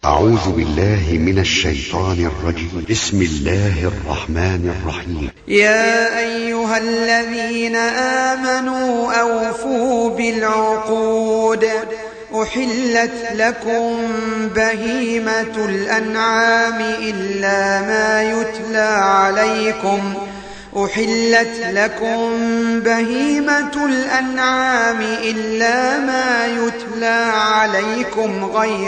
أعوذ بالله من الشيطان الرجيم. بسم الله الرحمن الرحيم. يا أيها الذين آمنوا أوفوا بالعقود. أحلت لكم بهيمة الأنعام إلا ما يتلى عليكم. أحلت لكم بهيمة الأنعام إلا ما يتلى عليكم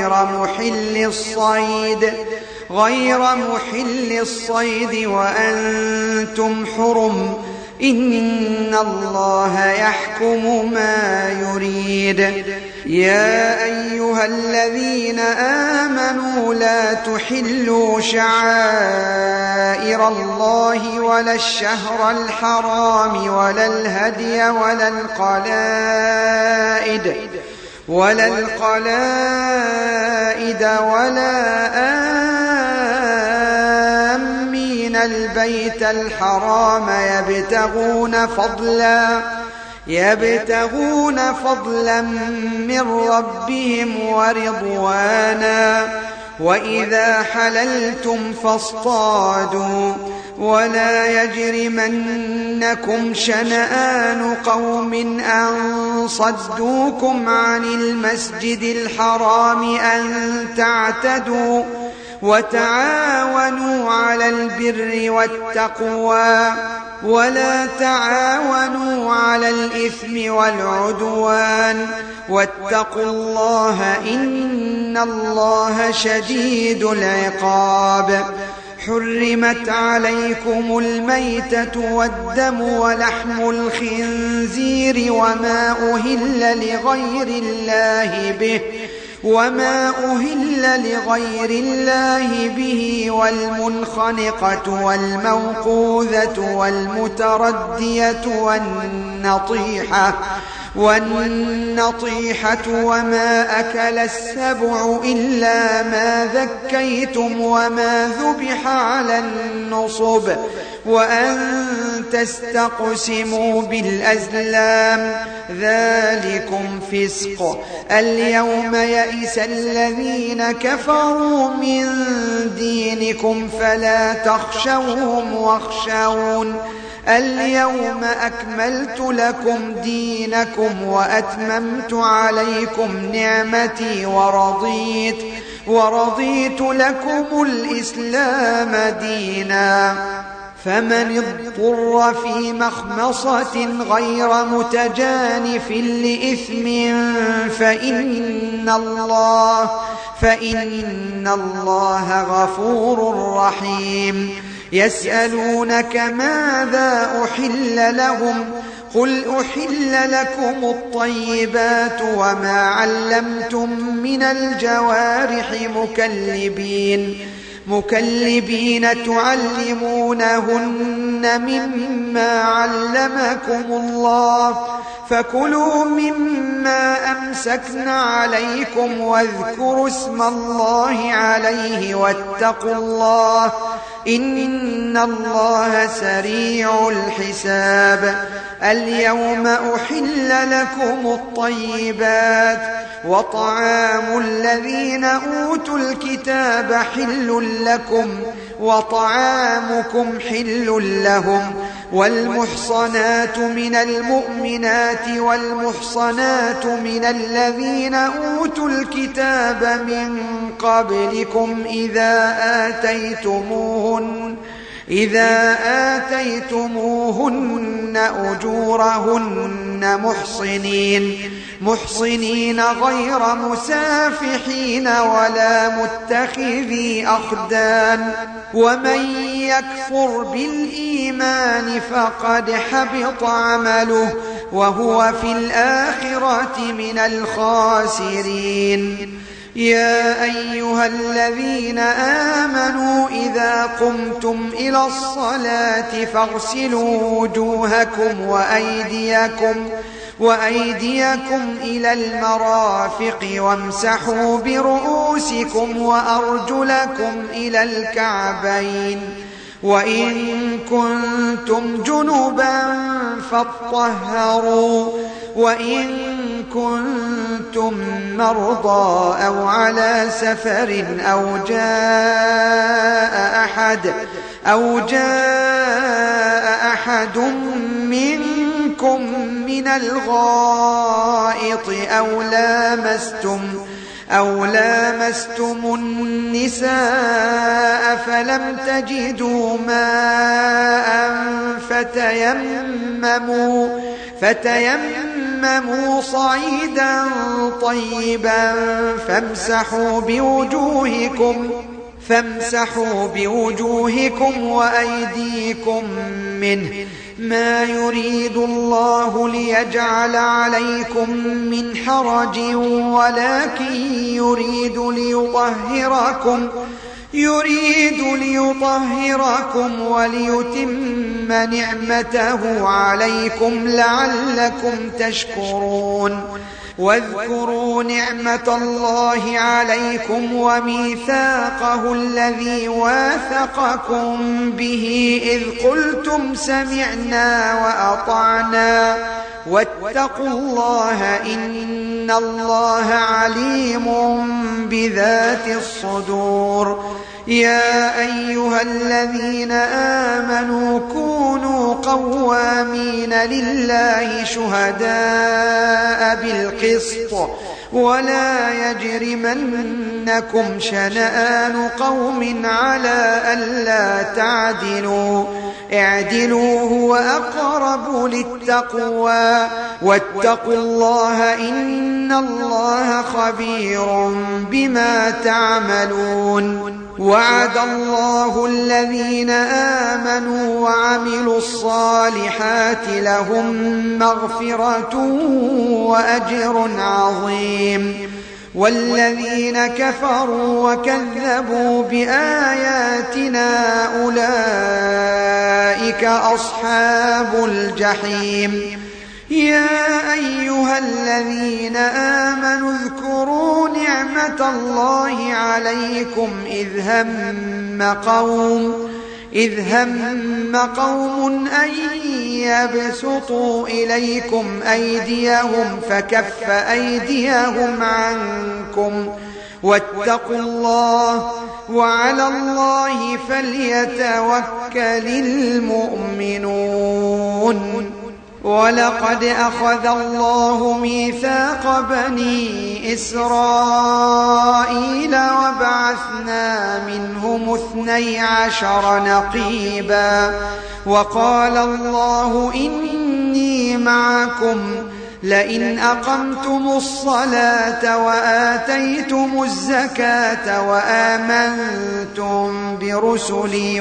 غير محل الصيد وأنتم حرم. إن الله يحكم ما يريد. يا أيها الذين آمنوا لا تحلوا شعائر الله ولا الشهر الحرام ولا الهدي ولا القلائد ولا آمين البيت الحرام يبتغون فضلا من ربهم ورضوانا. وإذا حللتم فاصطادوا ولا يجرمنكم شنآن قوم أن صدوكم عن المسجد الحرام أن تعتدوا. وتعاونوا على البر والتقوى ولا تعاونوا على الإثم والعدوان. واتقوا الله إن الله شديد العقاب. حرمت عليكم الميتة والدم ولحم الخنزير وما أهل لغير الله به والمنخنقة والموقوذة والمتردية والنطيحة وما أكل السبع إلا ما ذكيتم وما ذبح على النصب وأن تستقسموا بالأزلام ذلكم فسق. اليوم يئس الذين كفروا من دينكم فلا تخشوهم واخشون. اليوم أكملت لكم دينكم وأتممت عليكم نعمتي ورضيت لكم الإسلام دينا. فمن اضطر في مخمصة غير متجانف لإثم فإن الله غفور رحيم. يسألونك ماذا أحل لهم قل أحل لكم الطيبات وما علمتم من الجوارح مكلبين تعلمونهن مما علمكم الله. فكلوا مما أمسكن عليكم واذكروا اسم الله عليه واتقوا الله إن الله سريع الحساب. اليوم أحل لكم الطيبات وطعام الذين أوتوا الكتاب حل لكم وطعامكم حل لهم. والمحصنات من المؤمنات والمحصنات من الذين أوتوا الكتاب من قبلكم إذا آتيتموهن أجورهن محصنين غير مسافحين ولا متخذي أخدان. ومن يكفر بالإيمان فقد حبط عمله وهو في الآخرة من الخاسرين. يا أيها الذين آمنوا إذا قمتم إلى الصلاة فاغسلوا وجوهكم وأيديكم إلى المرافق وامسحوا برؤوسكم وأرجلكم إلى الكعبين. وإن كنتم جنبا فاطهروا وإن كنتم مرضى أو على سفر أو جاء أحد منكم من الغائط أو لامستم النساء فلم تجدوا ماء فتيمموا صعيدا طيبا فامسحوا بوجوهكم وأيديكم منه ما يريد الله ليجعل عليكم من حرج ولكن يريد ليطهركم وليتم نعمته عليكم لعلكم تشكرون واذكروا نعمة الله عليكم وميثاقه الذي واثقكم به إذ قلتم سمعنا وأطعنا واتقوا الله إن الله عليم بذات الصدور يا أيها الذين آمنوا كونوا قوامين لله شهداء بالقسط ولا يجرمنكم شنآن قوم على ألا تعدلوا اعدلوا هو أقرب للتقوى واتقوا الله إن الله خبير بما تعملون وعد الله الذين آمنوا وعملوا الصالحات لهم مغفرة وأجر عظيم والذين كفروا وكذبوا بآياتنا أولئك أصحاب الجحيم يا أيها الذين آمنوا اذكروا نعمة الله عليكم إذ هم قوم أن يبسطوا إليكم أيديهم فكف أيديهم عنكم واتقوا الله وعلى الله فليتوكل المؤمنون ولقد أخذ الله ميثاق بني إسرائيل وبعثنا منهم 12 نقيبا وقال الله إني معكم لئن أقمتم الصلاة وآتيتم الزكاة وآمنتم برسلي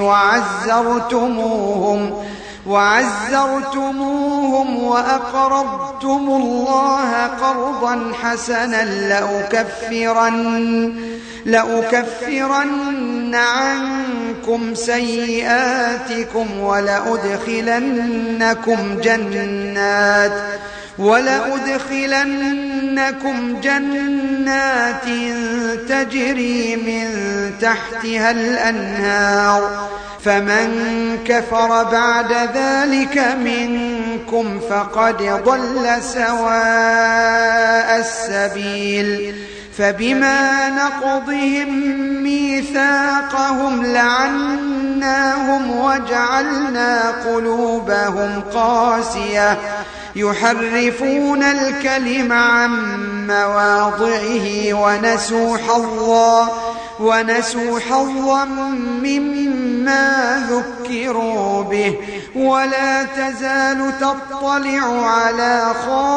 وعزرتموهم وأقرضتم الله قرضا حسنا لأكفرن عنكم سيئاتكم ولأدخلنكم جنات تجري من تحتها الأنهار فمن كفر بعد ذلك منكم فقد ضل سواء السبيل فبما نقضهم ميثاقهم لعناهم وجعلنا قلوبهم قاسية يحرفون الكلم عن مواضعه ونسوا حظا مما ذكروا به ولا تزال تطلع على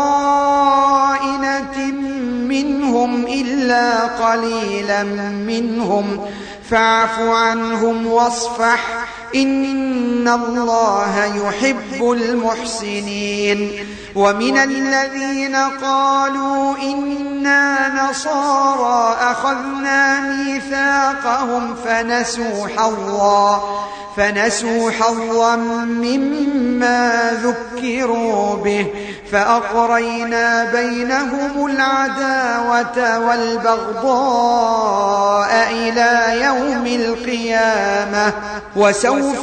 خائنة منهم إلا قليلا منهم فاعف عنهم واصفح إن الله يحب المحسنين ومن الذين قالوا إنا نصارى أخذنا ميثاقهم فنسوا حظا مما ذكروا به فأغرينا بينهم العداوة والبغضاء إلى يوم القيامة وسوف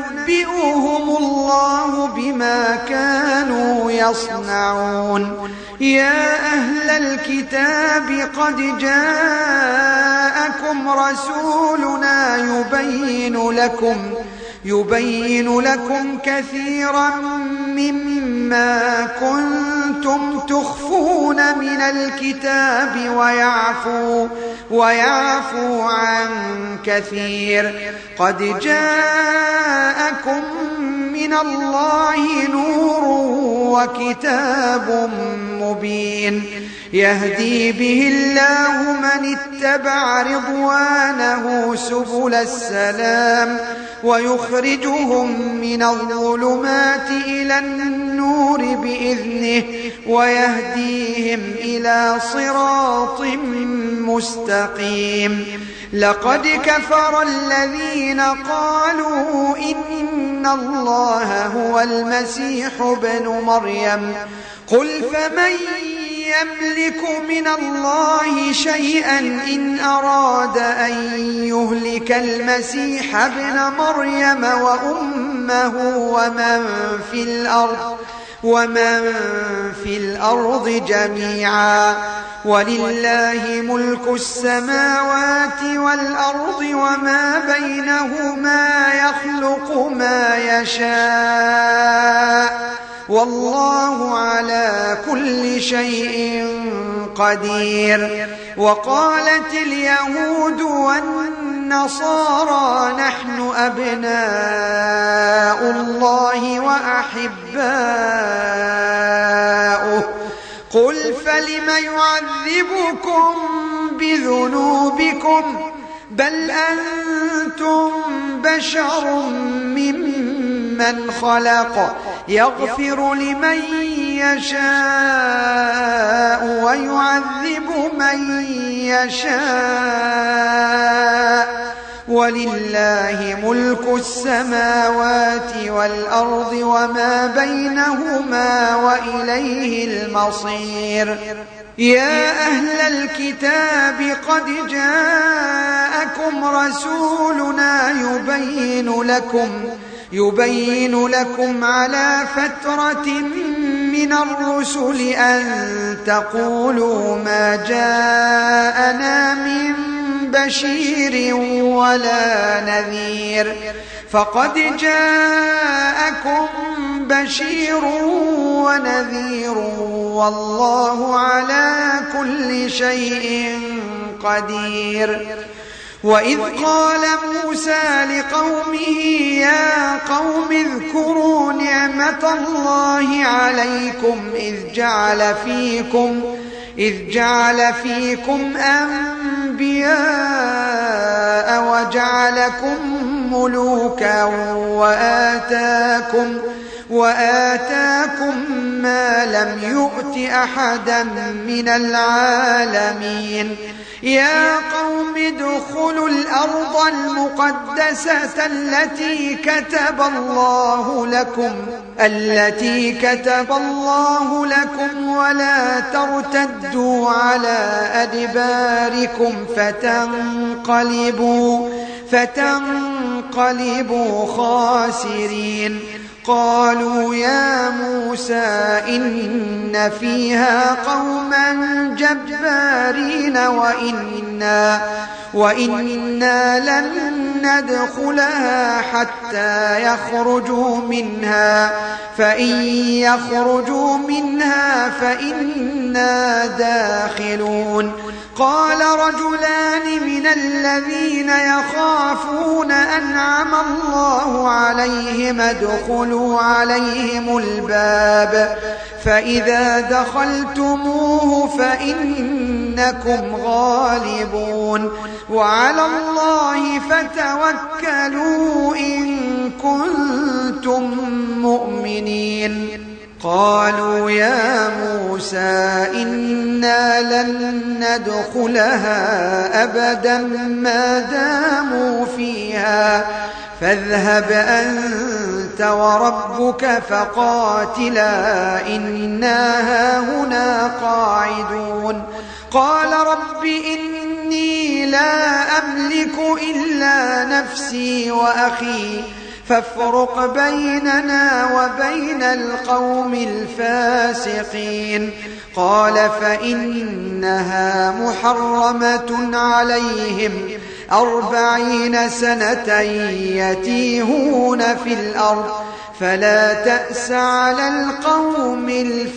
ينبئهم الله بما كانوا يصنعون يا أهل الكتاب قد جاءكم رسولنا يبين لكم كثيرا مما كنتم تخفون من الكتاب ويعفو عن كثير. قد جاءكم من الله نور وكتاب مبين يهدي به الله من اتبع رضوانه سبل السلام ويخرجهم من الظلمات إلى النور بإذنه ويهديهم إلى صراط مستقيم. لقد كفر الذين قالوا إن الله هو المسيح ابن مريم قل فمن يملك من الله شيئا إن أراد أن يهلك المسيح ابن مريم وأمه ومن في الأرض جميعا ولله ملك السماوات والأرض وما بينهما يخلق ما يشاء والله على كل شيء قدير. وقالت اليهود والنصارى نحن أبناء الله وأحباؤه قل فلم يعذبكم بذنوبكم بل أنتم بشر ممن خلق يغفر لمن يشاء ويعذب من يشاء ولله ملك السماوات والأرض وما بينهما وإليه المصير. يا أهل الكتاب قد جاءكم رسولنا يبين لكم على فترة من الرسل أن تقولوا ما جاءنا من بشير ولا نذير فقد جاءكم بشير ونذير والله على كل شيء قدير. وإذ قال موسى لقومه يا قوم اذكروا نعمة الله عليكم إذ جعل فيكم أنبياء وجعلكم ملوكا وآتاكم ما لم يؤت أحدا من العالمين. يا قوم ادخلوا الأرض المقدسة التي كتب الله لكم ولا ترتدوا على أدباركم فتنقلبوا خاسرين. قالوا يا موسى إن فيها قوما جبارين وإنا لن ندخلها حتى يخرجوا منها فإن يخرجوا منها فإنا داخلون. قال رجلان من الذين يخافون أنعم الله عليهم ادخلوا عليهم الباب فإذا دخلتموه فإنكم غالبون وعلى الله فتوكلوا إن كنتم مؤمنين. قالوا يا موسى إنا لن ندخلها أبدا ما داموا فيها فاذهب أنت وربك فقاتلا إنا هاهنا قاعدون. قال رب إني لا أملك إلا نفسي وأخي فافرق بيننا وبين القوم الفاسقين. قال فإنها محرمة عليهم 40 سنة يتيهون في الأرض فلا تأس على القوم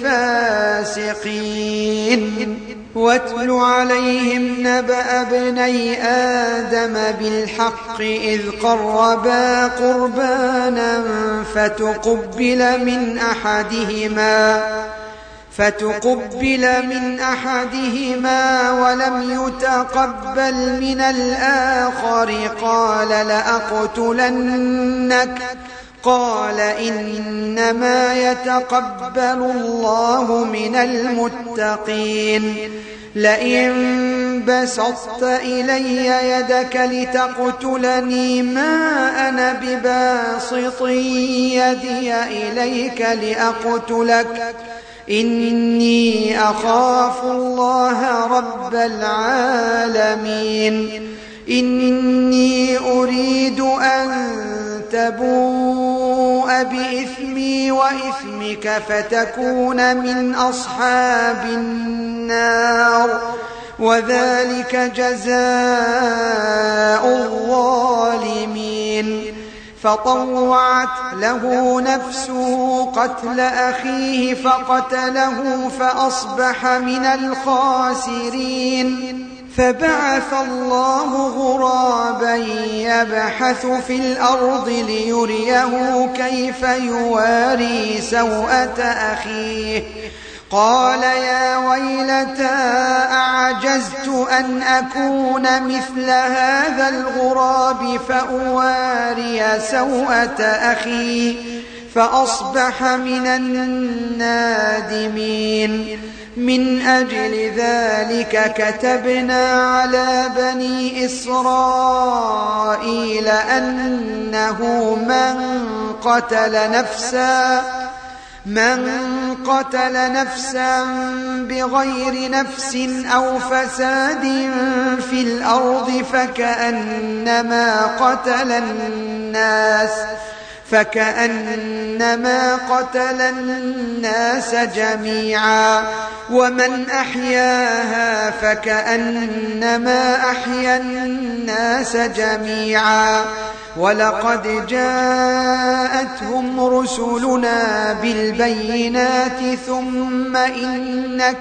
الفاسقين واتل عليهم نبأ ابني آدم بالحق إذ قربا قربانا فتقبل من أحدهما ولم يتقبل من الآخر قال لأقتلنك قال إنما يتقبل الله من المتقين لئن بسطت إلي يدك لتقتلني ما أنا بباسط يدي إليك لأقتلك إني أخاف الله رب العالمين إني أريد أن تبوء بإثمي وإثمك فتكون من أصحاب النار وذلك جزاء الظالمين فطوعت له نفسه قتل أخيه فقتله فأصبح من الخاسرين فبعث الله غرابا يبحث في الأرض ليريه كيف يواري سوءة أخيه قال يا ويلتى أعجزت أن أكون مثل هذا الغراب فأواري سوءة أخي فأصبح من النادمين من أجل ذلك كتبنا على بني إسرائيل أنه من قتل نفسا بغير نفس أو فساد في الأرض فكأنما قتل الناس جميعا ومن أحياها فكأنما أحيا الناس جميعا ولقد جاءتهم رسلنا بالبينات ثم إن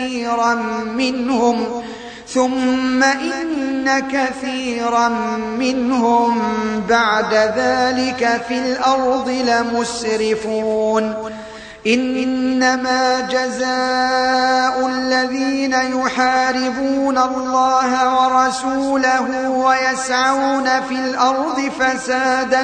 كثيرا منهم بعد ذلك في الأرض لمسرفون إنما جزاء الذين يحاربون الله ورسوله ويسعون في الأرض فسادا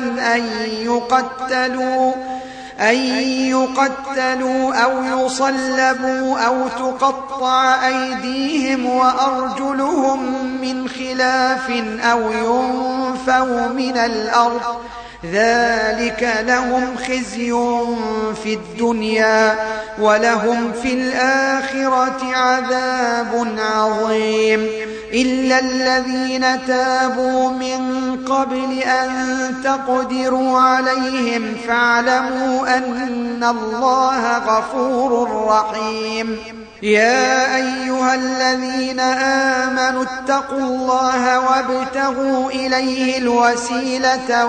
أن يقتلوا أو يصلبوا أو تقطع أيديهم وأرجلهم من خلاف أو ينفوا من الأرض ذلك لهم خزي في الدنيا ولهم في الآخرة عذاب عظيم إلا الذين تابوا من قبل أن تقدروا عليهم فاعلموا أن الله غفور رحيم يا أيها الذين آمنوا اتقوا الله وابتغوا إليه الوسيلة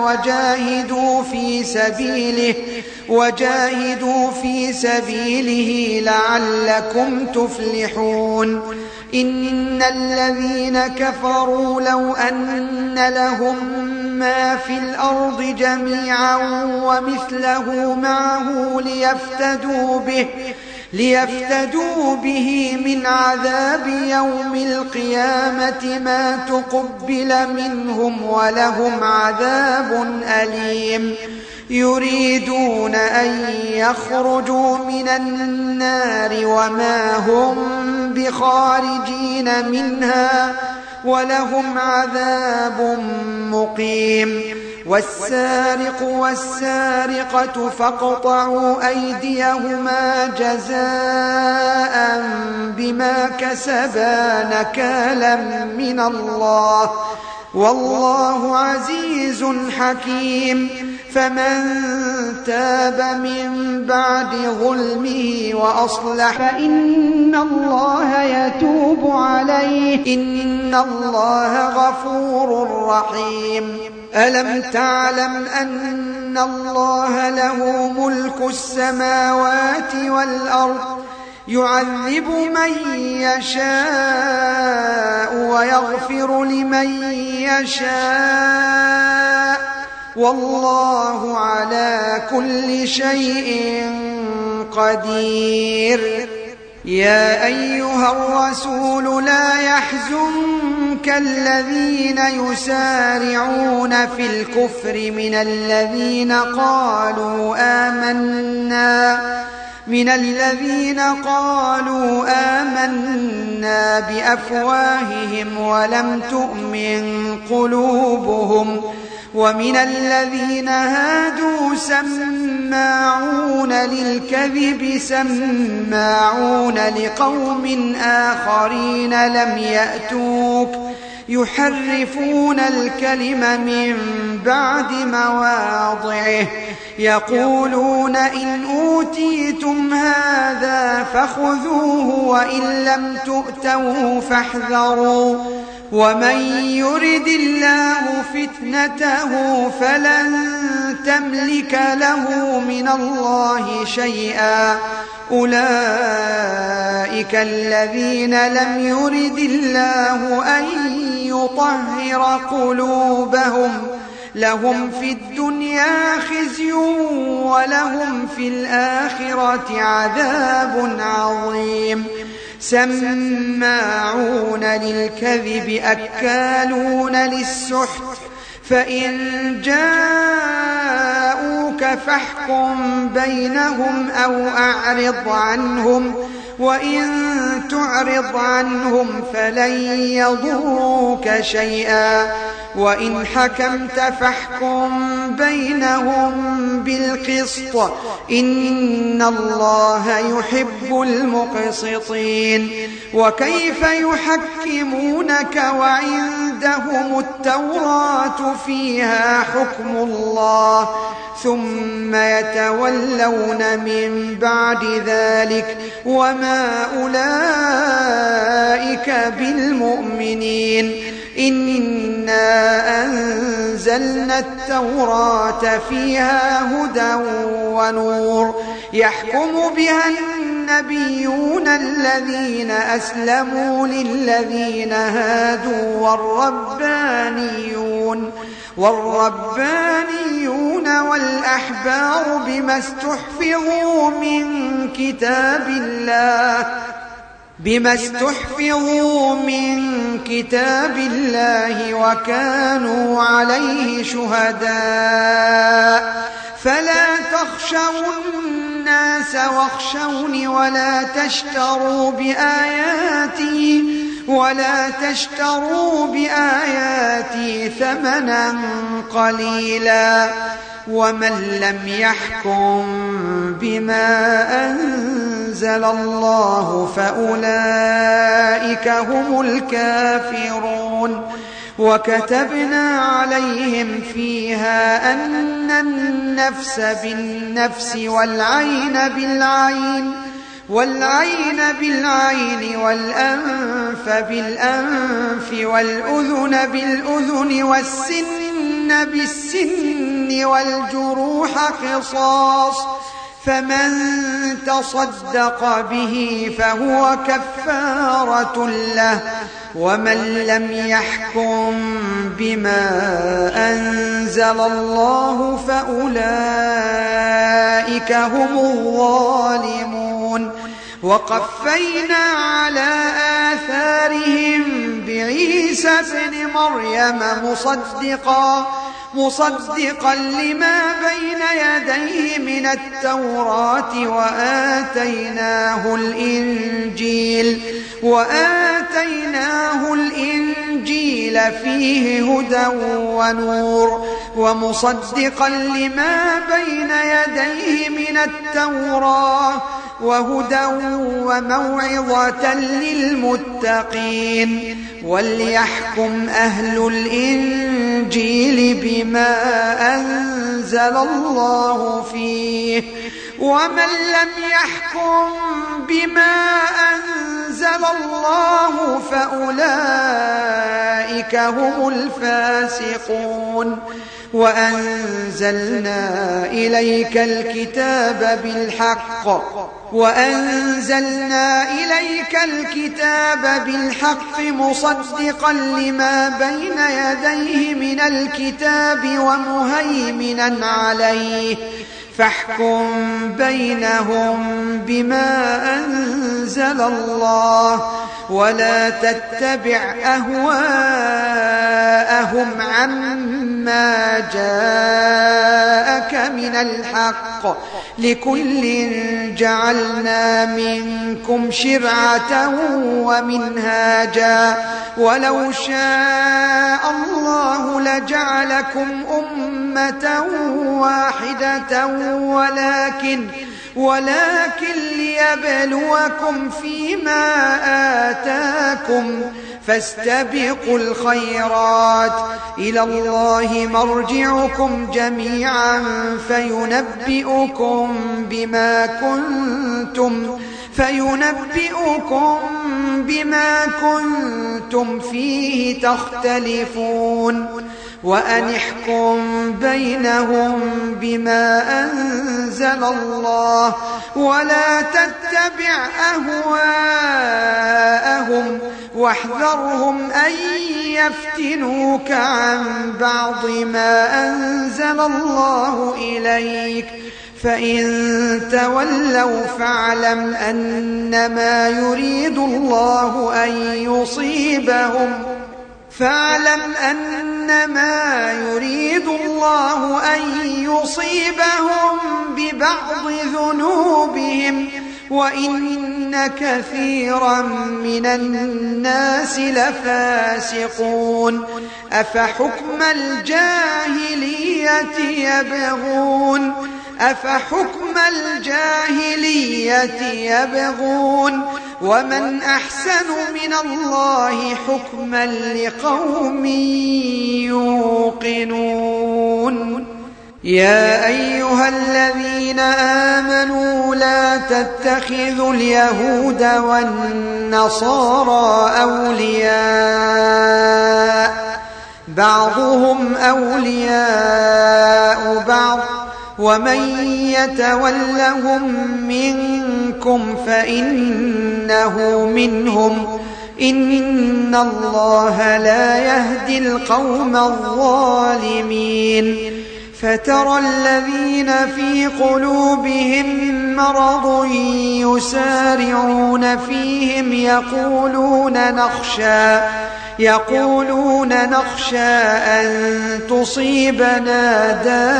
وجاهدوا في سبيله لعلكم تفلحون إن الذين كفروا لو أن لهم ما في الأرض جميعا ومثله معه ليفتدوا به من عذاب يوم القيامة ما تقبل منهم ولهم عذاب أليم يريدون أن يخرجوا من النار وما هم بخارجين منها ولهم عذاب مقيم والسارق والسارقة فاقطعوا أيديهما جزاء بما كسبا نكالا من الله والله عزيز حكيم فمن تاب من بعد ظلمه وأصلح فإن الله يتوب عليه إن الله غفور رحيم ألم تعلم أن الله له ملك السماوات والأرض يعذب من يشاء ويغفر لمن يشاء والله على كل شيء قدير يا أيها الرسول لا يحزنك الذين يسارعون في الكفر من الذين قالوا آمنا بأفواههم ولم تؤمن قلوبهم ومن الذين هادوا سماعون للكذب سماعون لقوم آخرين لم يأتوك يحرفون الكلم من بعد مواضعه يقولون إن أوتيتم هذا فخذوه وإن لم تؤتوه فاحذروا ومن يرد الله فتنته فلن تملك له من الله شيئا أولئك الذين لم يرد الله أن يطهر قلوبهم لهم في الدنيا خزي ولهم في الآخرة عذاب عظيم سماعون للكذب أكالون للسحت فإن جاءوك فاحكم بينهم أو أعرض عنهم وإن تعرض عنهم فلن يضروك شيئا وإن حكمت فاحكم بينهم بالقسط إن الله يحب المقسطين وكيف يحكمونك وعندهم التوراة فيها حكم الله ثم يتولون من بعد ذلك وما أولئك بالمؤمنين إنا أنزلنا التوراة فيها هدى ونور يحكم بها النبيون الذين أسلموا للذين هادوا والربانيون والأحبار بما استحفظوا من كتاب الله وكانوا عليه شهداء فلا تخشوا الناس واخشوني ولا تشتروا بآياتي ثمنا قليلا ومن لم يحكم بما أنزل الله فأولئك هم الكافرون وكتبنا عليهم فيها أن النفس بالنفس والعين بالعين والأنف بالأنف والأذن بالأذن والسن بالسن والجروح قصاص فمن تصدق به فهو كفارة له ومن لم يحكم بما أنزل الله فأولئك هم الظالمون وقفينا على آثارهم بعيسى ابن مريم مصدقا لما بين يديه من التوراة وآتيناه الإنجيل فيه هدى ونور ومصدقا لما بين يديه من التوراة وهدى وموعظة للمتقين وليحكم أهل الإنجيل بما أنزل أنزل الله فيه ومن لم يحكم بما أنزل الله فأولئك هم الفاسقون وأنزلنا إليك الكتاب بالحق مصدقا لما بين يديه من الكتاب ومهيمنا عليه فاحكم بينهم بما أنزل الله ولا تتبع أهواءهم عما جاءك من الحق لكل جعلنا منكم شرعة ومنهاجا ولو شاء الله لجعلكم أمة واحدة ولكن ليبلوكم فيما آتاكم فاستبقوا الخيرات إلى الله مرجعكم جميعا فينبئكم بما كنتم فيه تختلفون وأن احكم بينهم بما أنزل الله ولا تتبع أهواءهم واحذرهم أن يفتنوك عن بعض ما أنزل الله إليك فإن تولوا فاعلم أنما يريد الله أن يصيبهم ببعض ذنوبهم وإن كثيرا من الناس لفاسقون أفحكم الجاهلية يبغون ومن أحسن من الله حكما لقوم يوقنون يا أيها الذين آمنوا لا تتخذوا اليهود والنصارى أولياء بعضهم أولياء بعض ومن يتولهم منكم فإنه منهم إن الله لا يهدي القوم الظالمين فترى الذين في قلوبهم مرض يسارعون فيهم يقولون نخشى أن تصيبنا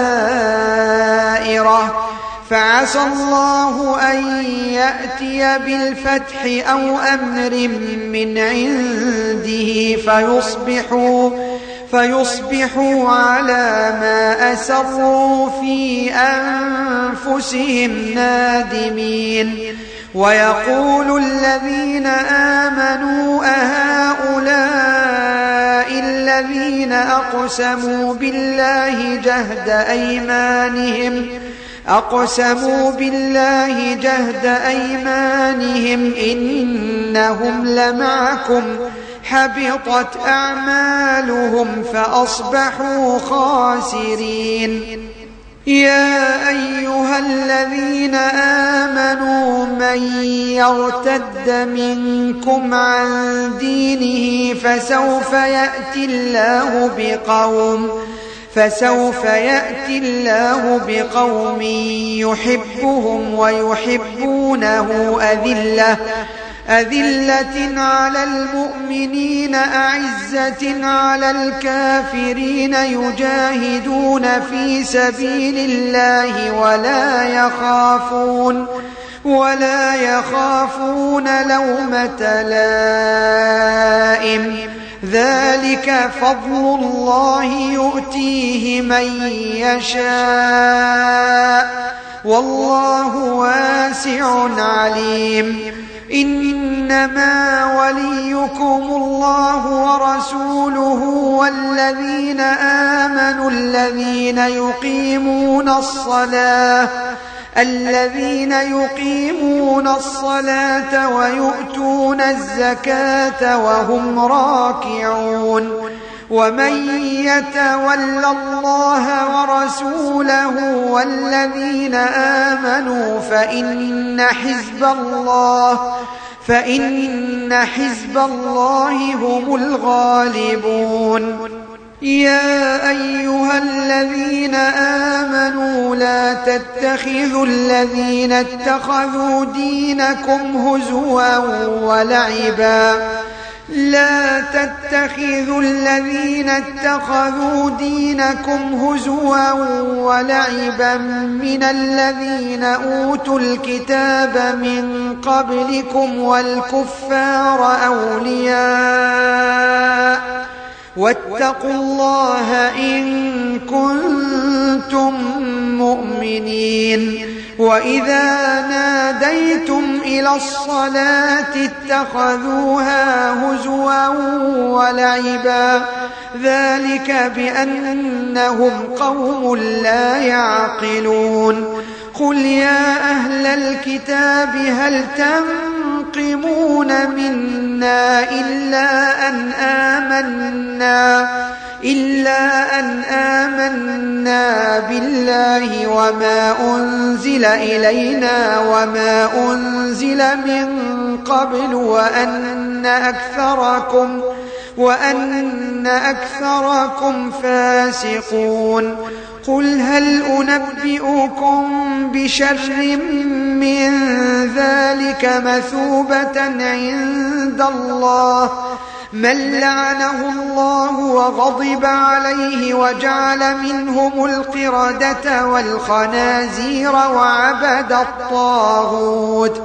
دائرة فعسى الله أن يأتي بالفتح أو أمر من عنده فيصبحوا على ما أسروا في أنفسهم نادمين ويقول الذين آمنوا أهؤلاء الذين أقسموا بالله جهد أيمانهم إنهم لمعكم حبطت أعمالهم فأصبحوا خاسرين يا أيها الذين آمنوا من يرتد منكم عن دينه فسوف يأتي الله بقوم يحبهم ويحبونه أذلة على المؤمنين أعزة على الكافرين يجاهدون في سبيل الله ولا يخافون لومة لائم ذلك فضل الله يؤتيه من يشاء والله واسع عليم إنما وليكم الله ورسوله والذين آمنوا الذين يقيمون الصلاة ويؤتون الزكاة وهم راكعون ومن يتول الله ورسوله والذين آمنوا فإن حزب الله هم الغالبون. يا أيها الذين آمنوا لا تتخذوا الذين اتخذوا دينكم هزوا ولعبا من الذين أوتوا الكتاب من قبلكم والكفار أولياء واتقوا الله إن كنتم مؤمنين. وإذا ناديتم إلى الصلاة اتخذوها هزوا ولعبا ذلك بأنهم قوم لا يعقلون. قل يا أهل الكتاب هل تنقمون منا إلا أن آمنا بالله وما أنزل إلينا وما أنزل من قبل وأن أكثركم فاسقون. قل هل أنبئكم بشر من ذلك مثوبة عند الله من لعنه الله وغضب عليه وجعل منهم القردة والخنازير وعبد الطاغوت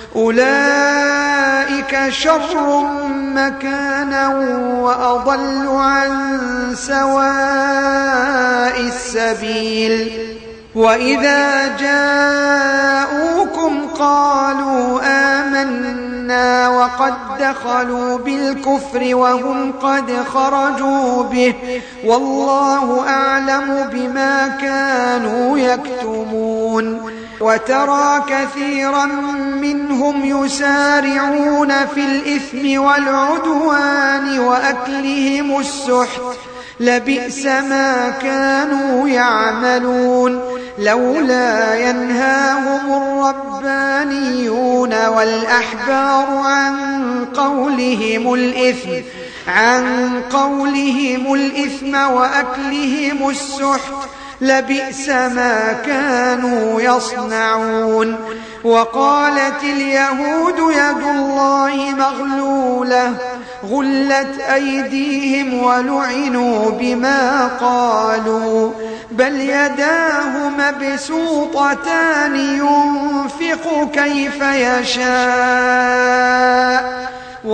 أولئك شر مكانا وأضل عن سواء السبيل. وإذا جاءوكم قالوا آمنا وقد دخلوا بالكفر وهم قد خرجوا به والله أعلم بما كانوا يكتمون. وترى كثيرا منهم يسارعون في الإثم والعدوان وأكلهم السحت لبئس ما كانوا يعملون. لولا ينهاهم الربانيون والأحبار عن قولهم الإثم وأكلهم السحت لبئس ما كانوا يصنعون. وقالت اليهود يد الله مغلولة غلت أيديهم ولعنوا بما قالوا بل يداه مبسوطتان ينفق كيف يشاء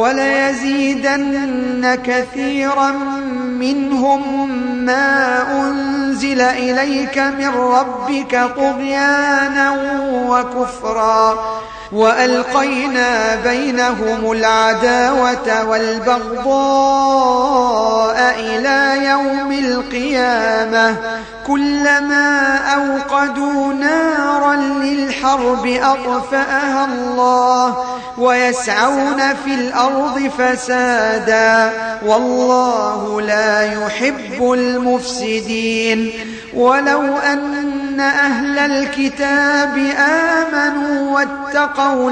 وليزيدن كثيرا منهم ما أنزل إليك من ربك طغيانا وكفرا وألقينا بينهم العداوة والبغضاء إلى يوم القيامة كلما أوقدوا نارا للحرب أطفأها الله ويسعون في الأرض فسادا والله لا يحب المفسدين. ولو أن أهل الكتاب آمنوا واتقوا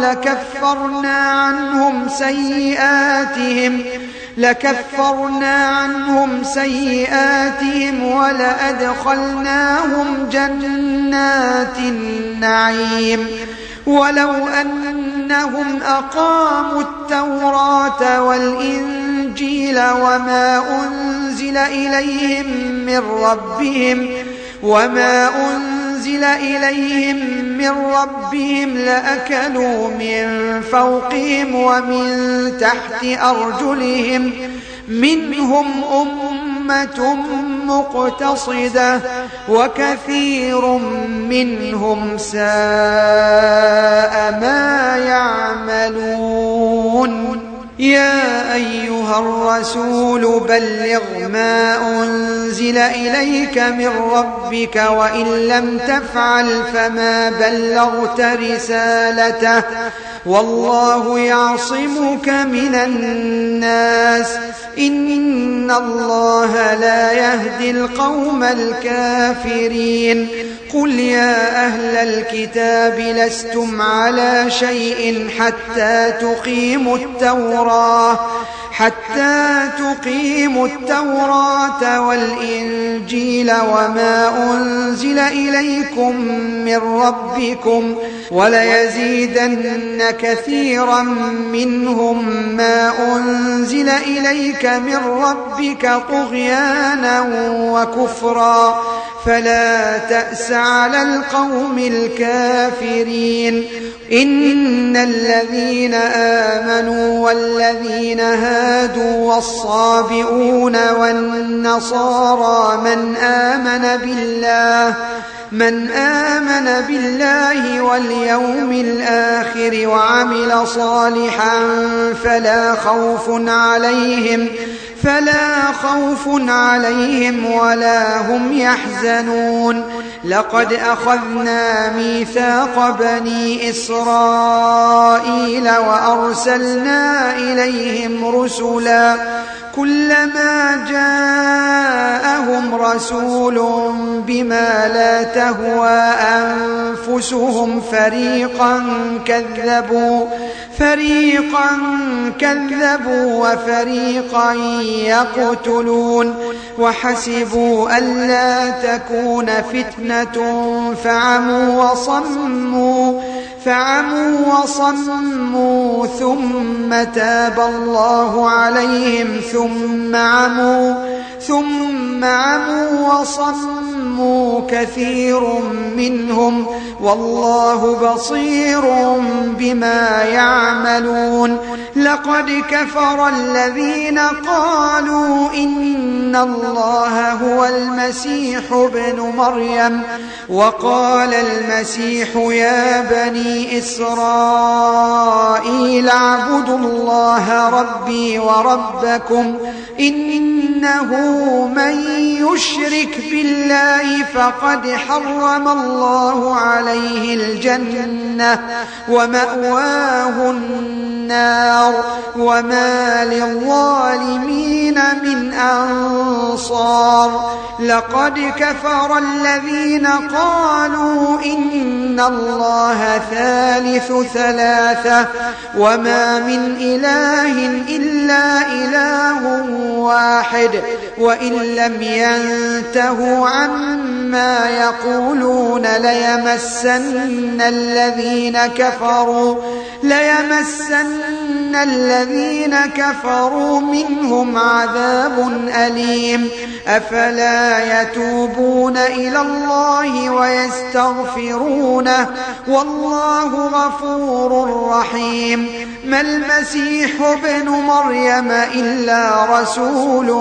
لكفرنا عنهم سيئاتهم ولأدخلناهم جنات النعيم. ولو أنهم أقاموا التوراة والإنجيل وما أنزل إليهم من ربهم لأكلوا من فوقهم ومن تحت أرجلهم منهم أمة أمة مقتصدة وكثير منهم ساء ما يعملون. يا أيها الرسول بلغ ما أنزل إليك من ربك وإن لم تفعل فما بلغت رسالته والله يعصمك من الناس إن الله لا يهدي القوم الكافرين. قل يا أهل الكتاب لستم على شيء حتى تقيموا التوراة والإنجيل وما أنزل إليكم من ربكم وليزيدن كثيرا منهم ما أنزل إليك من ربك طغيانا وكفرا فلا تأس على القوم الكافرين. إن الذين آمنوا والذين هادوا والصابئون والنصارى من آمن بالله واليوم الآخر وعمل صالحا فلا خوف عليهم ولا هم يحزنون. لقد أخذنا ميثاق بني إسرائيل وأرسلنا إليهم رسلا كلما جاءهم رسول بما لا تهوى أنفسهم فريقا كذبوا وفريقا يقتلون وحسبوا ألا تكون فتنة فعموا وصموا ثم تاب الله عليهم ثم عموا وصموا كثير منهم والله بصير بما يعملون. لقد كفر الذين قالوا إن الله هو المسيح ابن مريم وقال المسيح يا بني إسرائيل اعبدوا الله ربي وربكم إنه من يشرك بالله فقد حرم الله عليه الجنة ومأواه النار وما للظالمين من أنصار. لقد كفر الذين قالوا إن الله ثالث ثلاثة وما من إله إلا إله واحد وإن لم ينتهوا عما يقولون ليمسن الذين كفروا منهم عذاب أليم. أفلا يتوبون إلى الله ويستغفرونه والله غفور رحيم. ما المسيح ابن مريم إلا رسول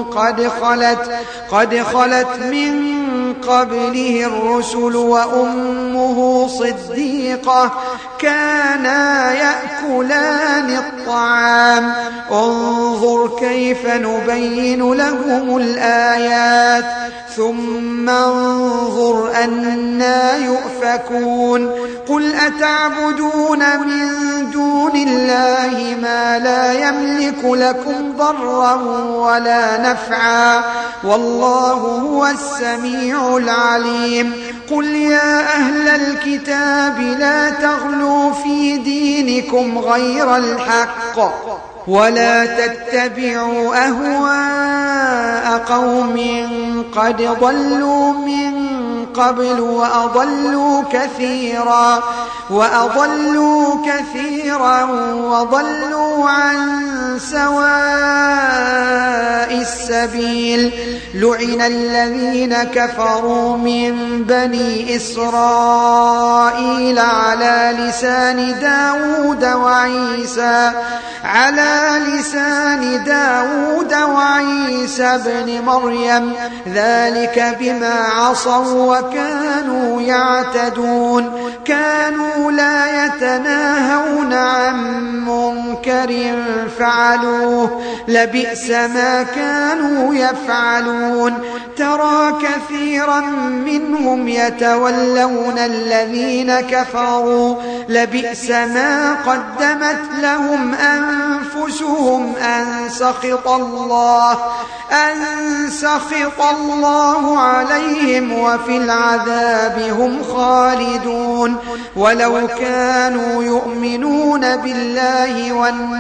قد خلت من قبله الرسل وأمه صديقة كانا يأكلان الطعام انظر كيف نبين لهم الآيات ثم انظر أنا يؤفكون. قل أتعبدون من دون الله ما لا يملك لكم ضرا ولا نفعا والله هو السميع العليم. قل يا أهل الكتاب لا تغلوا في دينكم غير الحق ولا تتبعوا أهواء قوم قد ضلوا من قبل وأضلوا كثيرا وضلوا عن سواء السبيل. لعن الذين كفروا من بني إسرائيل على لسان داود وعيسى بن مريم، ذلك بما عصوا وكانوا يعتدون. كانوا لا يتناهون عن منكر فعلوه، لبئس ما كانوا يفعلون. ترى كثيرا منهم يتولون الذين كفروا، لبئس ما قدمت لهم أنفسهم أن سخط الله عليهم وفي العذاب هم خالدون. ولو كانوا يؤمنون بالله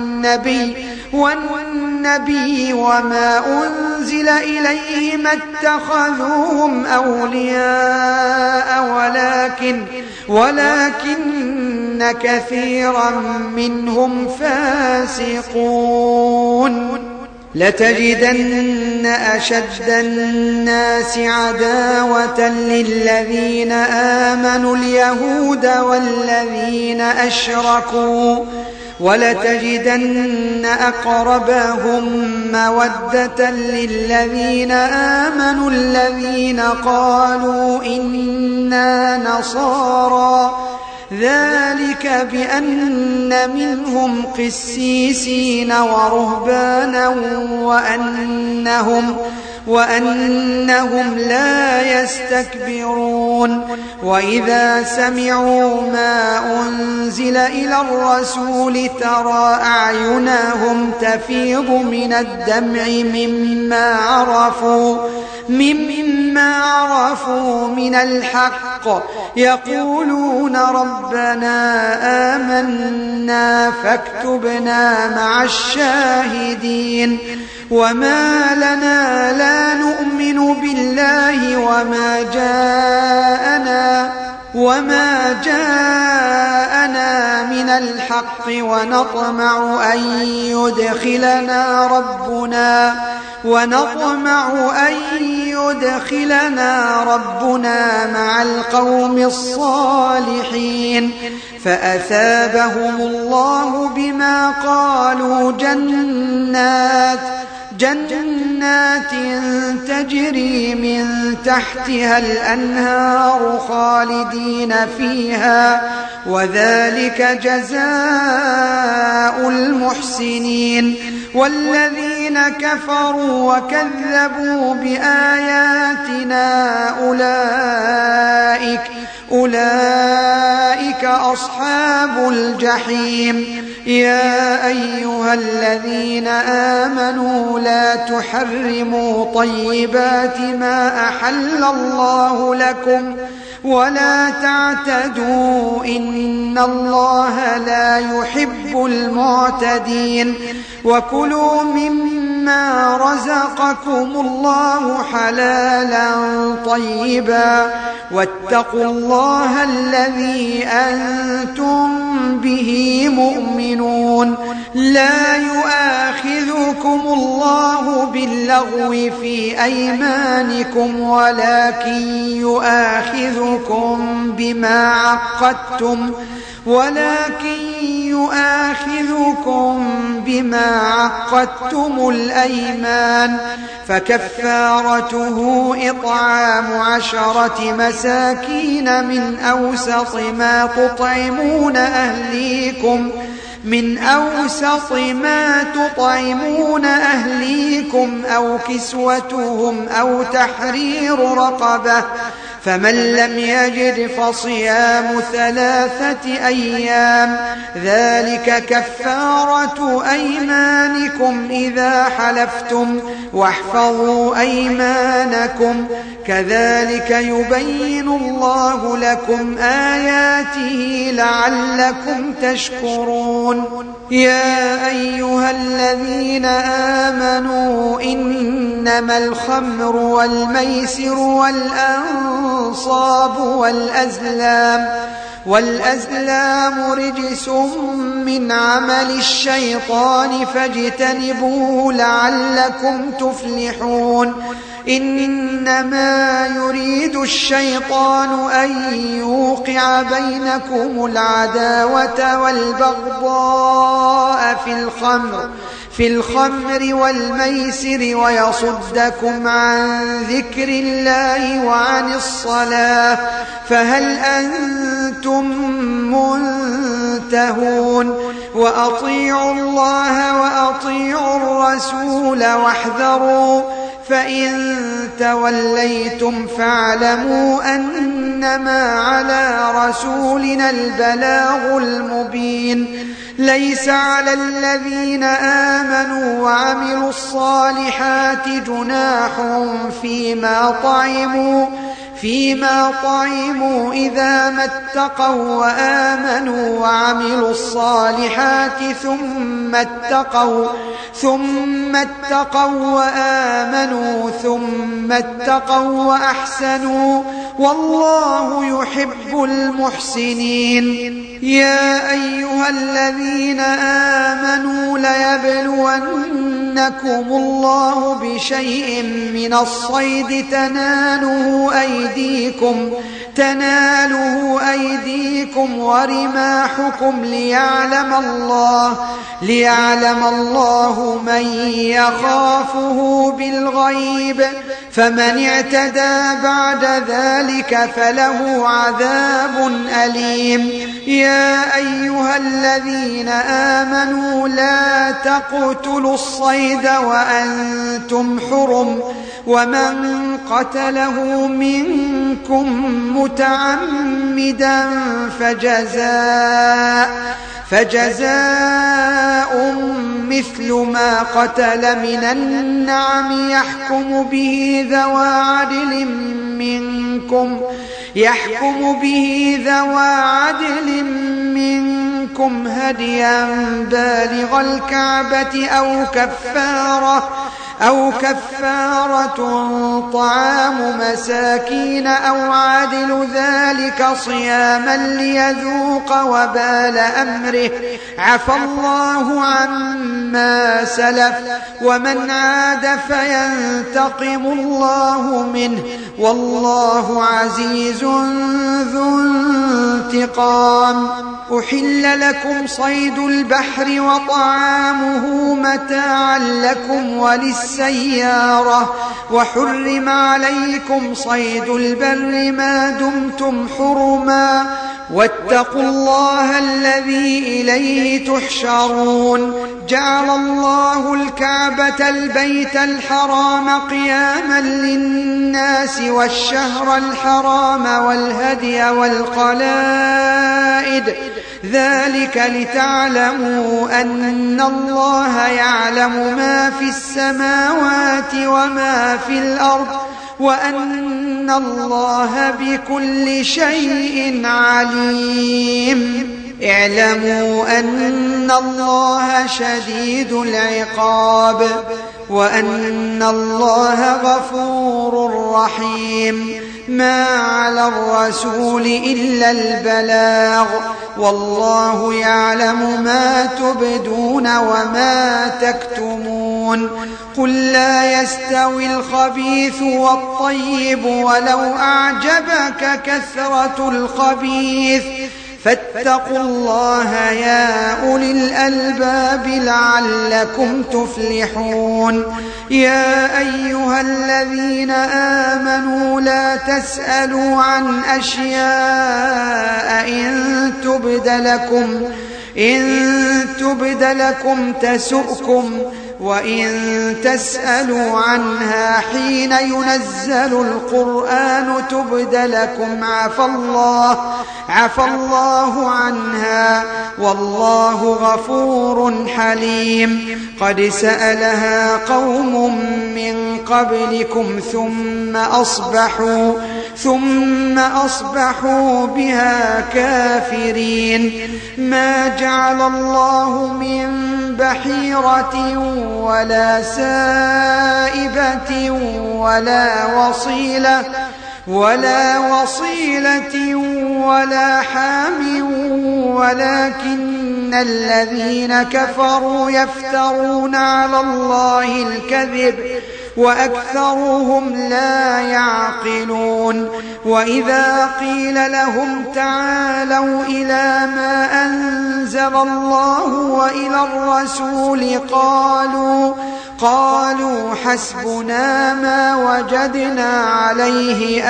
والنبي وما أنزل إليه ما اتخذوهم أولياء ولكن كثيرا منهم فاسقون. لتجدن أشد الناس عداوة للذين آمنوا اليهود والذين أشركوا، ولتجدن أقربهم مودة للذين آمنوا الذين قالوا إنا نصارى، ذلك بأن منهم قسيسين ورهبانا وأنهم لا يستكبرون. وإذا سمعوا ما أنزل إلى الرسول ترى أعينهم تفيض من الدمع مما عرفوا من الحق، يقولون ربنا آمنا فاكتبنا مع الشاهدين. وما لنا لا نؤمن بالله وما جاءنا من الحق ونطمع أن يدخلنا ربنا مع القوم الصالحين. فأثابهم الله بما قالوا جنات تجري من تحتها الأنهار خالدين فيها، وذلك جزاء المحسنين. والذين كفروا وكذبوا بآياتنا أولئك أصحاب الجحيم. يا أيها الذين آمنوا لا تحرموا طيبات ما أحل الله لكم ولا تعتدوا إن الله لا يحب المعتدين. وكلوا مما رزقكم الله حلالا طيبا واتقوا الله الذي أنتم به مؤمنون. لا يؤاخذكم الله باللغو في أيمانكم ولكن يؤاخذكم بما عقدتم الأيمان، فكفارته إطعام 10 مساكين من أوسط ما تطعمون أهليكم أو كسوتهم أو تحرير رقبة، فمن لم يجد فصيام 3 أيام، ذلك كفارة أيمانكم إذا حلفتم، واحفظوا أيمانكم، كذلك يبين الله لكم آياته لعلكم تشكرون. يا أيها الذين آمنوا إنما الخمر والميسر والأنصاب والأزلام رجس من عمل الشيطان فاجتنبوه لعلكم تفلحون إنما يريد الشيطان أن يوقع بينكم العداوة والبغضاء في الخمر والميسر ويصدكم عن ذكر الله وعن الصلاة فهل أنتم منتهون وأطيعوا الله وأطيعوا الرسول واحذروا فإن توليتم فاعلموا أنما على رسولنا البلاغ المبين ليس على الذين آمنوا وعملوا الصالحات جناح فيما طعموا إذا ما اتقوا وآمنوا وعملوا الصالحات ثم اتقوا وآمنوا ثم اتقوا وأحسنوا والله يحب المحسنين يا أيها الذين آمنوا ليبلونكم الله بشيء من الصيد تناله أيديكم ورماحكم ليعلم الله من يخافه بالغيب فمن اعتدى بعد ذلك فله عذاب أليم يا أيها الذين آمنوا لا تقتلوا الصيد وأنتم حرم ومن قتله منكم متعمدا فجزاء مثل ما قتل من النعم يحكم به ذوى عدل منكم هديا بالغ الكعبة أو كفارة طعام مساكين أو عدل ذلك صياما ليذوق وبال أمره عفى الله عما سلف ومن عاد فينتقم الله منه والله عزيز ذو انتقام أحل لكم صيد البحر وطعامه متاعا لكم وللسيارة وحرم عليكم صيد البر ما دمتم حرما واتقوا الله الذي إليه تحشرون جعل الله الكعبة البيت الحرام قياما للناس والشهر الحرام والهدي والقلائد ذلك لتعلموا أن الله يعلم ما في السماوات وما في الأرض وأن الله بكل شيء عليم اعلموا أن الله شديد العقاب وأن الله غفور رحيم ما على الرسول إلا البلاغ والله يعلم ما تبدون وما تكتمون قل لا يستوي الخبيث والطيب ولو أعجبك كثرة الخبيث فاتقوا الله يا أولي الألباب لعلكم تفلحون يا أيها الذين آمنوا لا تسألوا عن أشياء إن تبد لكم تسؤكم وإن تسألوا عنها حين ينزل القرآن تبد لكم عفى الله عنها والله غفور حليم قد سألها قوم من قبلكم ثم أصبحوا بها كافرين. ما جعل الله من بحيرة ولا سائبة ولا وصيلة ولا حام ولكن الذين كفروا يفترون على الله الكذب وأكثرهم لا يعقلون. وإذا قيل لهم تعالوا إلى ما أنزل الله وإلى الرسول قالوا حسبنا ما وجدنا عليه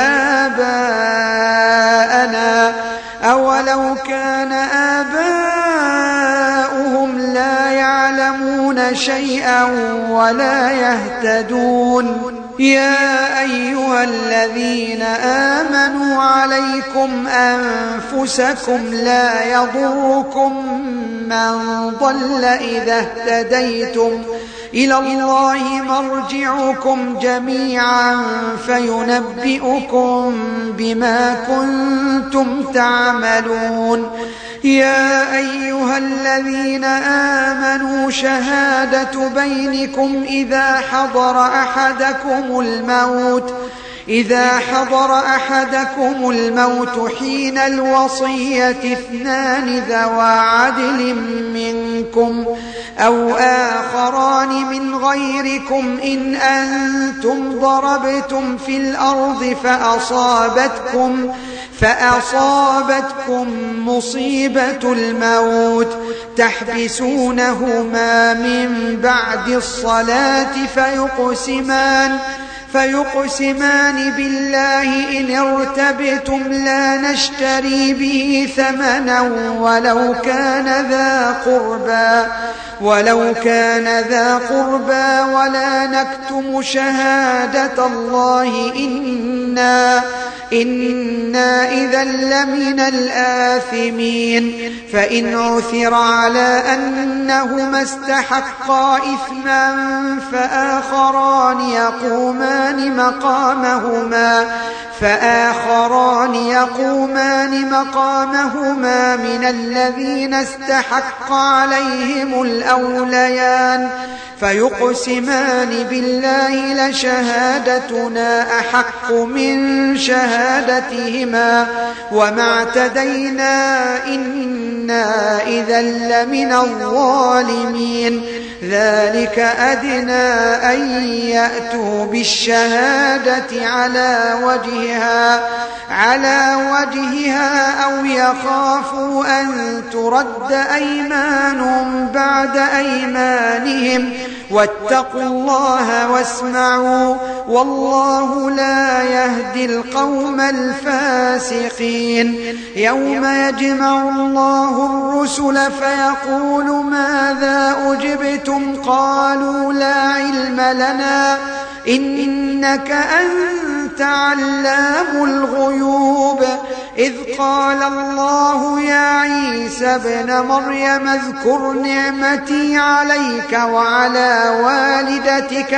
آباءنا أولو كان آباؤهم لا يعلمون شيئا ولا يهتدون. يا أيها الذين آمنوا عليكم أنفسكم لا يضركم من ضل إذا اهتديتم إلى الله مرجعكم جميعا فينبئكم بما كنتم تعملون. يا أيها الذين آمنوا شهادة بينكم إذا حضر أحدكم الموت حين الوصية 2 ذوى عدل منكم أو آخران من غيركم إن أنتم ضربتم في الأرض فأصابتكم مصيبة الموت تحبسونهما من بعد الصلاة فيقسمان بالله إن ارتبتم لا نشتري به ثمنا ولو كان ذا قربى ولا نكتم شهادة الله إنا إذا لمن الآثمين. فإن عثر على أنهما استحقا إثما فآخران يقومان مقامهما من الذين استحق عليهم الأوليان فيقسمان بالله لشهادتنا أحق من شهادتهما وما اعتدينا إنا إذا لمن الظالمين. ذلك أدنى أن يأتوا بالشهادة على وجهها أو يخافوا أن ترد أيمان بعد أيمانهم واتقوا الله واسمعوا والله لا يهدي القوم الفاسقين. يوم يجمع الله الرسل فيقول ماذا أجبتم قالوا لا علم لنا إنك أنت علام الغيوب. إذ قال الله يا عيسى ابن مريم اذكر نعمتي عليك وعلى والدتك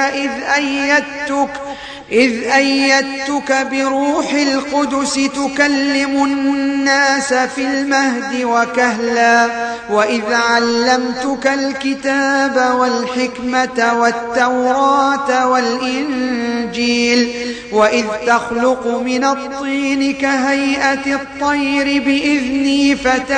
إذ أيدتك بروح القدس تكلم الناس في المهد وكهلا وإذ علمتك الكتاب والحكمة والتوراة والإنجيل وإذ تخلق من الطين كهيئة الطير بإذني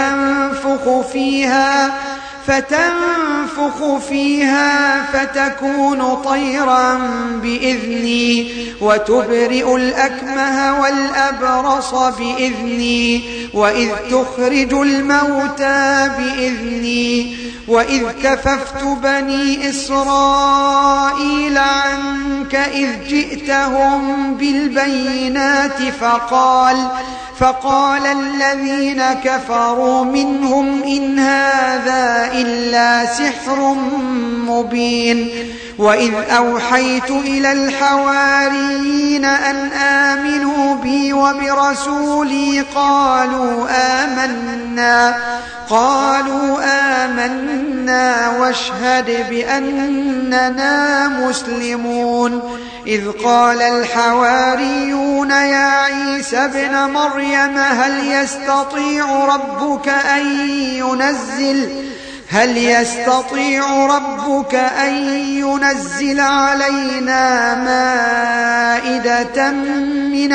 فتنفخ فيها فتكون طيرا بإذني وتبرئ الأكمه والأبرص بإذني وإذ تخرج الموتى بإذني وإذ كففت بني إسرائيل عنك إذ جئتهم بالبينات فقال الذين كفروا منهم إن هذا إلا سحر مبين. وإذ أوحيت إلى الحواريين أن آمنوا بي وبرسولي قالوا آمنا واشهد بأننا مسلمون. إذ قال الحواريون يا عيسى ابن مريم هل يستطيع ربك أن ينزل علينا مائدة من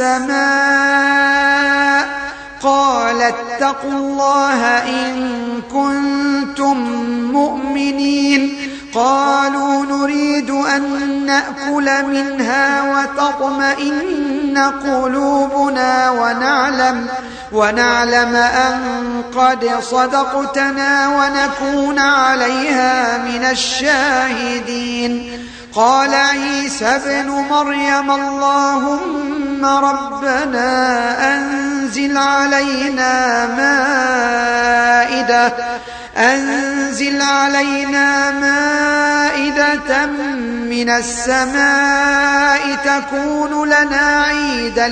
السماء؟ قال اتقوا الله إن كنتم مؤمنين. قالوا نريد أن نأكل منها وتطمئن قلوبنا ونعلم أن قد صدقتنا ونكون عليها من الشاهدين. قال عيسى ابن مريم اللهم ربنا أنزل علينا مائدة من السماء تكون لنا عيدا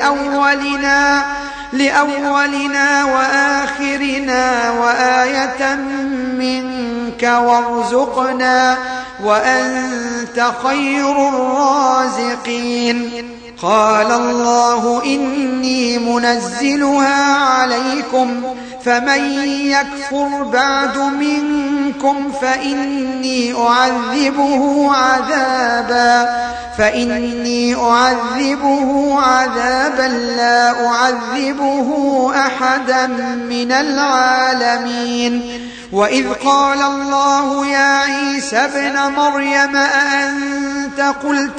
لأولنا وآخرنا وآية منك وارزقنا وأنت خير الرازقين. قال الله إني منزلها عليكم فمن يكفر بعد منكم فإني أعذبه عذابا لا أعذبه أحدا من العالمين. وإذ قال الله يا عيسى ابن مريم أأنت قلت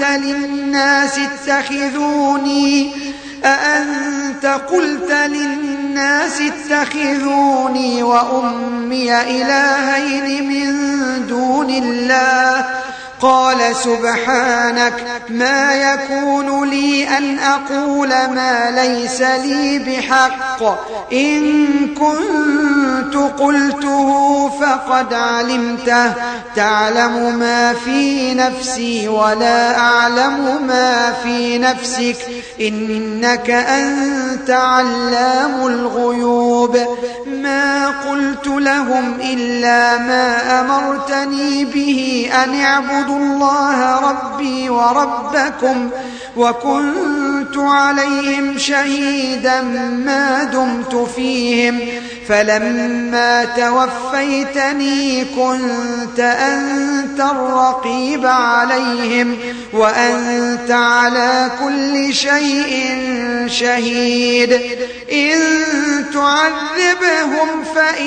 للناس اتخذوني وأمي إلهين من دون الله؟ قال سبحانك ما يكون لي أن أقول ما ليس لي بحق إن كنت قلته فقد علمته تعلم ما في نفسي ولا أعلم ما في نفسك إنك أنت علام الغيوب. ما قلت لهم إلا ما أمرتني به أن اعبدوا الله ربي وربكم وكنت عليهم شهيدا ما دمت فيهم فلما توفيتني كنت أنت الرقيب عليهم وأنت على كل شيء شهيد. إن تعذبهم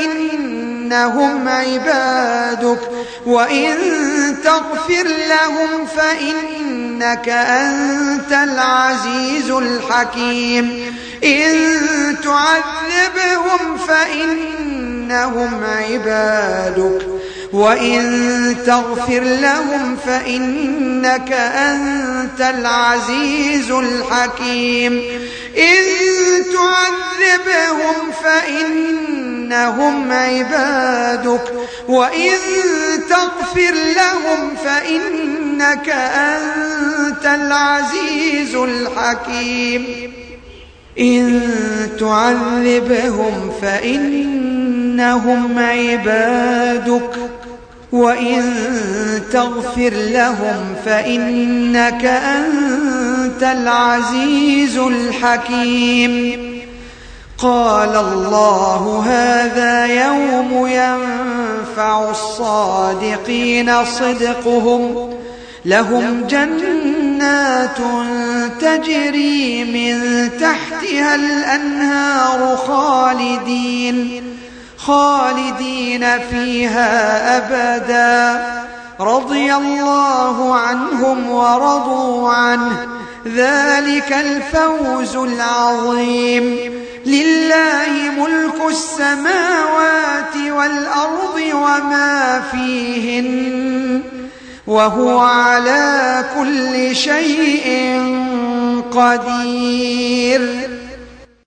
فإنهم عبادك وإن تغفر لهم فإنك أنت العزيز الحكيم. إن تعذبهم فإنهم عبادك وإن تغفر لهم فإنك أنت العزيز الحكيم. إن تعذبهم فإنهم عبادك وإن تغفر لهم فإنك أنت العزيز الحكيم. إن تعذبهم فإنهم عبادك وإن تغفر لهم فإنك أنت العزيز الحكيم. قال الله هذا يوم ينفع الصادقين صدقهم لهم جنات تجري من تحتها الأنهار خالدين فيها أبدا رضي الله عنهم ورضوا عنه ذلك الفوز العظيم. لله ملك السماوات والأرض وما فيهن وهو على كل شيء قدير.